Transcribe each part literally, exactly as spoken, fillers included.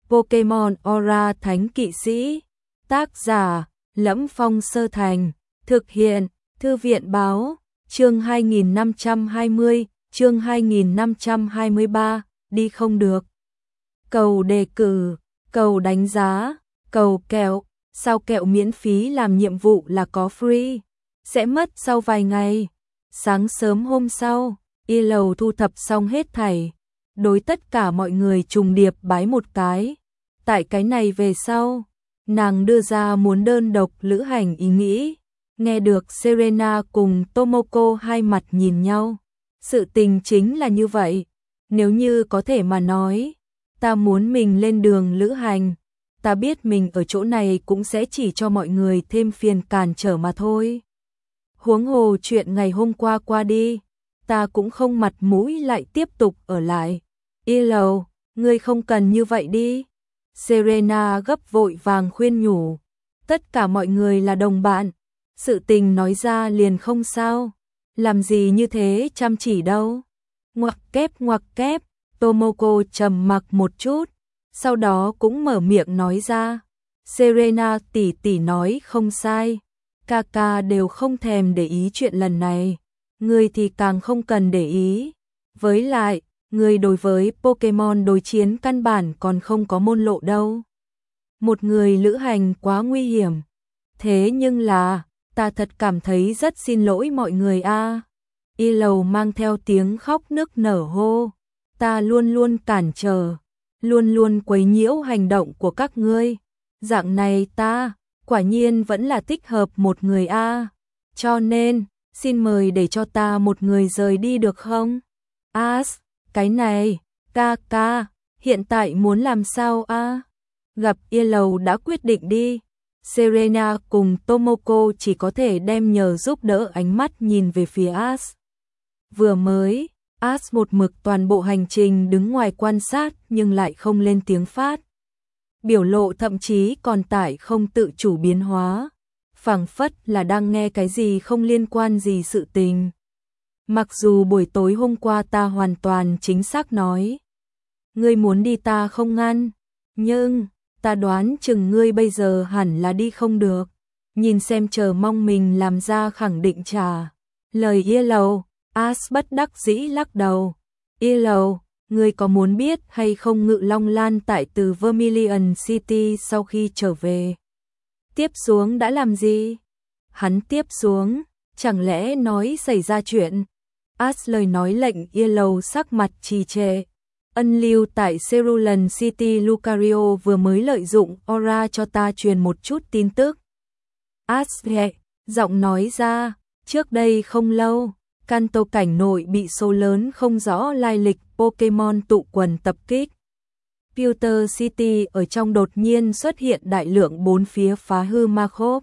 Pokemon Aura Thánh Kỵ Sĩ. Tác giả: Lẫm Phong Sơ Thành. Thực hiện: Thư viện báo. Chương hai nghìn năm trăm hai mươi, chương hai nghìn năm trăm hai mươi ba, đi không được. Cầu đề cử, cầu đánh giá, cầu kẹo, sao kẹo miễn phí làm nhiệm vụ là có free, sẽ mất sau vài ngày. Sáng sớm hôm sau, Y Lầu thu thập xong hết thảy, đối tất cả mọi người trùng điệp bái một cái. Tại cái này về sau, nàng đưa ra muốn đơn độc lữ hành ý nghĩ. Nghe được Serena cùng Tomoko hai mặt nhìn nhau. Sự tình chính là như vậy. Nếu như có thể mà nói, ta muốn mình lên đường lữ hành. Ta biết mình ở chỗ này cũng sẽ chỉ cho mọi người thêm phiền cản trở mà thôi. Huống hồ chuyện ngày hôm qua qua đi, ta cũng không mặt mũi lại tiếp tục ở lại. Y Lầu, ngươi không cần như vậy đi. Serena gấp vội vàng khuyên nhủ. Tất cả mọi người là đồng bạn. Sự tình nói ra liền không sao. Làm gì như thế chăm chỉ đâu. Ngoặc kép ngoặc kép. Tomoko trầm mặc một chút. Sau đó cũng mở miệng nói ra. Serena tỷ tỷ nói không sai. Kaka đều không thèm để ý chuyện lần này. Người thì càng không cần để ý. Với lại, người đối với Pokemon đối chiến căn bản còn không có môn lộ đâu. Một người lữ hành quá nguy hiểm. Thế nhưng là, ta thật cảm thấy rất xin lỗi mọi người a. À. Y Lầu mang theo tiếng khóc nức nở hô. Ta luôn luôn cản trở, luôn luôn quấy nhiễu hành động của các ngươi. Dạng này ta, quả nhiên vẫn là thích hợp một người a. À. Cho nên, xin mời để cho ta một người rời đi được không? As, cái này, ca ca, hiện tại muốn làm sao a? À? Gặp Y Lầu đã quyết định đi. Serena cùng Tomoko chỉ có thể đem nhờ giúp đỡ ánh mắt nhìn về phía As. Vừa mới, As một mực toàn bộ hành trình đứng ngoài quan sát nhưng lại không lên tiếng phát. Biểu lộ thậm chí còn tải không tự chủ biến hóa, phảng phất là đang nghe cái gì không liên quan gì sự tình. Mặc dù buổi tối hôm qua ta hoàn toàn chính xác nói, ngươi muốn đi ta không ngăn, nhưng ta đoán chừng ngươi bây giờ hẳn là đi không được. Nhìn xem chờ mong mình làm ra khẳng định trả lời Y Lầu. As bất đắc dĩ lắc đầu. Y Lầu, ngươi có muốn biết hay không Ngự Long Lan tại từ Vermilion City sau khi trở về tiếp xuống đã làm gì? Hắn tiếp xuống, chẳng lẽ nói xảy ra chuyện? As lời nói lệnh Y Lầu sắc mặt trì trệ. Ân lưu tại Cerulean City Lucario vừa mới lợi dụng Aura cho ta truyền một chút tin tức. As nhẹ, giọng nói ra, trước đây không lâu, Kanto cảnh nội bị số lớn không rõ lai lịch Pokemon tụ quần tập kích. Pewter City ở trong đột nhiên xuất hiện đại lượng bốn phía phá hư ma khốp.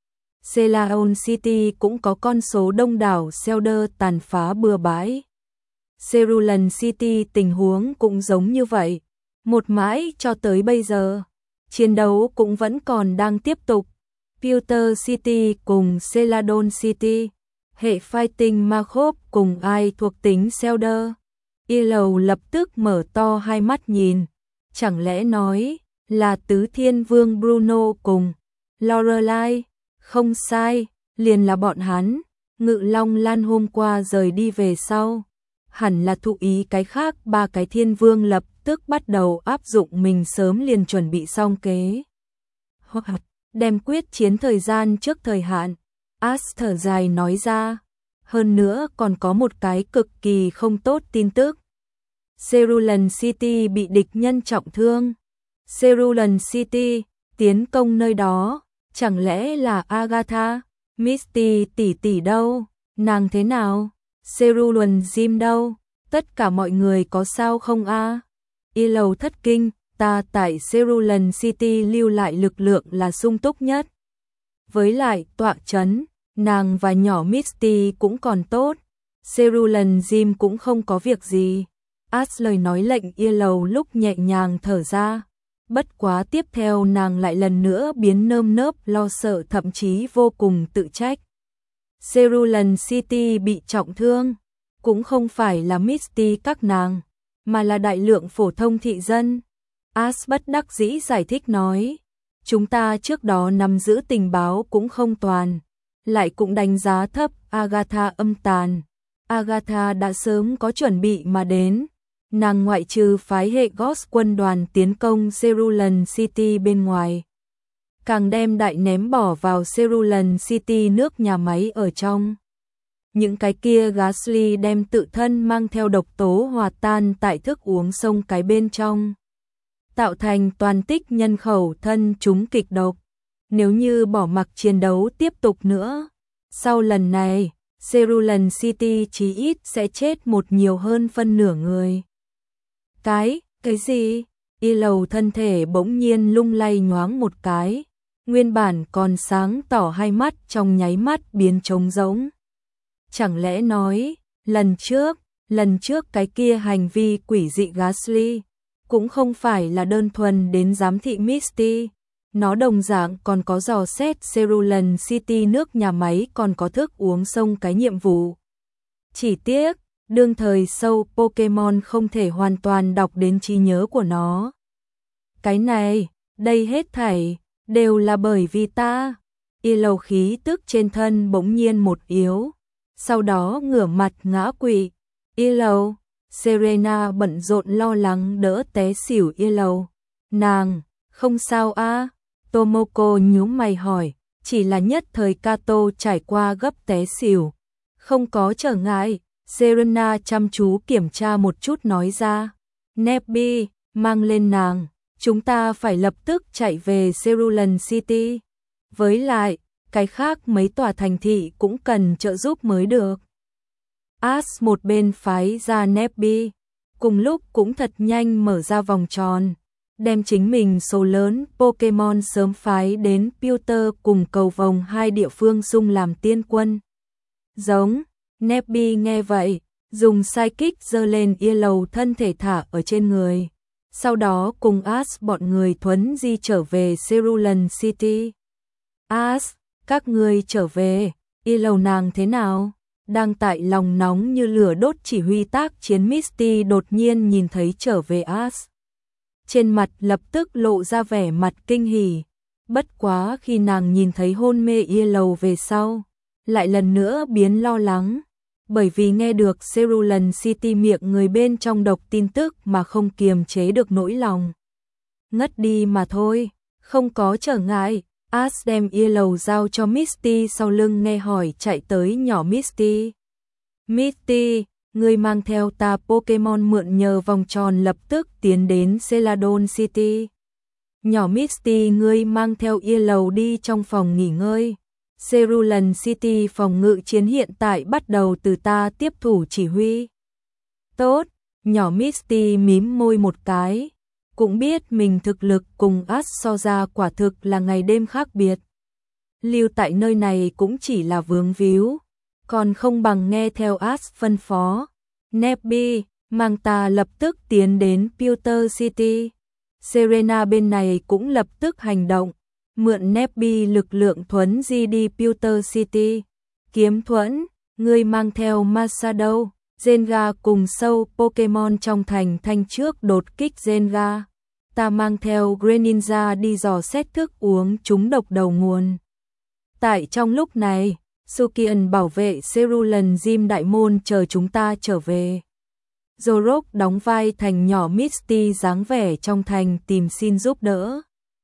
Celaon City cũng có con số đông đảo Selder tàn phá bừa bãi. Cerulean City tình huống cũng giống như vậy. Một mãi cho tới bây giờ, chiến đấu cũng vẫn còn đang tiếp tục. Pewter City cùng Celadon City, hệ fighting ma khốp cùng ai thuộc tính Selder. Y Lầu lập tức mở to hai mắt nhìn. Chẳng lẽ nói là Tứ Thiên Vương Bruno cùng Lorelai? Không sai, liền là bọn hắn. Ngự Long Lan hôm qua rời đi về sau, hẳn là thụ ý cái khác. Ba cái thiên vương lập tức bắt đầu áp dụng mình sớm liền chuẩn bị xong kế hoặc đem quyết chiến thời gian trước thời hạn. As thở dài nói ra. Hơn nữa còn có một cái cực kỳ không tốt tin tức. Cerulean City bị địch nhân trọng thương. Cerulean City, tiến công nơi đó, chẳng lẽ là Agatha? Misty tỷ tỷ đâu? Nàng thế nào? Cerulean Gym đâu? Tất cả mọi người có sao không a? À? Y Lầu thất kinh, ta tại Cerulean City lưu lại lực lượng là sung túc nhất. Với lại tọa trấn, nàng và nhỏ Misty cũng còn tốt. Cerulean Gym cũng không có việc gì. As lời nói lệnh Y Lầu lúc nhẹ nhàng thở ra. Bất quá tiếp theo nàng lại lần nữa biến nơm nớp lo sợ thậm chí vô cùng tự trách. Cerulean City bị trọng thương, cũng không phải là Misty các nàng, mà là đại lượng phổ thông thị dân. Ash bất đắc dĩ giải thích nói, chúng ta trước đó nắm giữ tình báo cũng không toàn, lại cũng đánh giá thấp Agatha âm tàn. Agatha đã sớm có chuẩn bị mà đến, nàng ngoại trừ phái hệ Ghost quân đoàn tiến công Cerulean City bên ngoài, càng đem đại ném bỏ vào Cerulean City nước nhà máy ở trong. Những cái kia Ghastly đem tự thân mang theo độc tố hòa tan tại thức uống sông cái bên trong, tạo thành toàn tích nhân khẩu thân chúng kịch độc. Nếu như bỏ mặc chiến đấu tiếp tục nữa, sau lần này, Cerulean City chí ít sẽ chết một nhiều hơn phân nửa người. Cái, cái gì? Y Lầu thân thể bỗng nhiên lung lay nhoáng một cái, nguyên bản còn sáng tỏ hai mắt trong nháy mắt biến trống rỗng. Chẳng lẽ nói, lần trước, lần trước cái kia hành vi quỷ dị Ghastly, cũng không phải là đơn thuần đến giám thị Misty, nó đồng dạng còn có dò xét Cerulean City nước nhà máy còn có thức uống sông cái nhiệm vụ. Chỉ tiếc, đương thời sâu Pokemon không thể hoàn toàn đọc đến trí nhớ của nó. Cái này, đây hết thảy, đều là bởi vì ta. Y Lầu khí tức trên thân bỗng nhiên một yếu, sau đó ngửa mặt ngã quỵ. Y Lầu, Serena bận rộn lo lắng đỡ té xỉu Y Lầu. Nàng, không sao a? À? Tomoko nhíu mày hỏi, chỉ là nhất thời Kato trải qua gấp té xỉu, không có trở ngại. Serena chăm chú kiểm tra một chút nói ra, Nebby, mang lên nàng, chúng ta phải lập tức chạy về Cerulean City. Với lại, cái khác mấy tòa thành thị cũng cần trợ giúp mới được. Ash một bên phái ra Nebby, cùng lúc cũng thật nhanh mở ra vòng tròn, đem chính mình số lớn Pokemon sớm phái đến Pewter cùng cầu vồng hai địa phương xung làm tiên quân. Giống, Nebby nghe vậy, dùng Psychic giơ lên Y Lầu thân thể thả ở trên người, sau đó cùng Ash bọn người thuấn di trở về Cerulean City. Ash, các người trở về, Y Lầu nàng thế nào? Đang tại lòng nóng như lửa đốt chỉ huy tác chiến Misty đột nhiên nhìn thấy trở về Ash. Trên mặt lập tức lộ ra vẻ mặt kinh hỉ, bất quá khi nàng nhìn thấy hôn mê Y Lầu về sau, lại lần nữa biến lo lắng, bởi vì nghe được Cerulean City miệng người bên trong độc tin tức mà không kiềm chế được nỗi lòng. Ngất đi mà thôi, không có trở ngại. Ash đem Y Lầu giao cho Misty sau lưng nghe hỏi chạy tới nhỏ Misty. Misty, ngươi mang theo ta Pokemon mượn nhờ vòng tròn lập tức tiến đến Celadon City. Nhỏ Misty, ngươi mang theo Y Lầu đi trong phòng nghỉ ngơi. Cerulean City phòng ngự chiến hiện tại bắt đầu từ ta tiếp thủ chỉ huy. Tốt, nhỏ Misty mím môi một cái, cũng biết mình thực lực cùng Ash so ra quả thực là ngày đêm khác biệt. Lưu tại nơi này cũng chỉ là vướng víu, còn không bằng nghe theo Ash phân phó. Nebby, mang ta lập tức tiến đến Pewter City. Serena bên này cũng lập tức hành động, mượn Nebby lực lượng thuấn di đi Pewter City. Kiếm Thuẫn, ngươi mang theo Masado, Zenga cùng sâu Pokemon trong thành thanh trước đột kích Zenga. Ta mang theo Greninja đi dò xét thức uống chúng độc đầu nguồn. Tại trong lúc này, Sukian bảo vệ Cerulean Gym đại môn chờ chúng ta trở về. Zorok đóng vai thành nhỏ Misty dáng vẻ trong thành tìm xin giúp đỡ.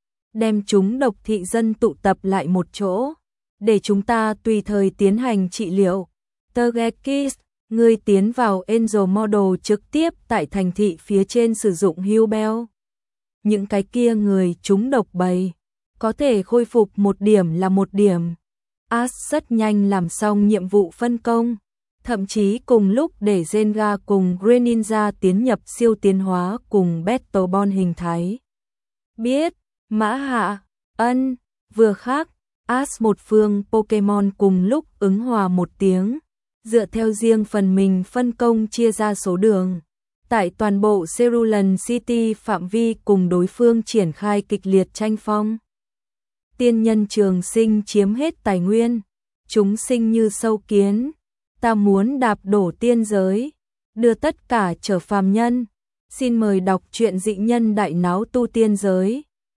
Đem chúng độc thị dân tụ tập lại một chỗ, để chúng ta tùy thời tiến hành trị liệu. Togekiss, ngươi tiến vào Angel Model trực tiếp tại thành thị phía trên sử dụng Hubel. Những cái kia người chúng độc bầy, có thể khôi phục một điểm là một điểm. Ash rất nhanh làm xong nhiệm vụ phân công, thậm chí cùng lúc để Zenga cùng Greninja tiến nhập siêu tiến hóa cùng Battlebond hình thái. Biết, Mã Hạ, ân, vừa khác, Ash một phương Pokemon cùng lúc ứng hòa một tiếng, dựa theo riêng phần mình phân công chia ra số đường. Tại toàn bộ Cerulean City phạm vi cùng đối phương triển khai kịch liệt tranh phong. Tiên nhân trường sinh chiếm hết tài nguyên, chúng sinh như sâu kiến, ta muốn đạp đổ tiên giới, đưa tất cả trở phàm nhân, Xin mời đọc truyện Dị nhân đại náo tu tiên giới.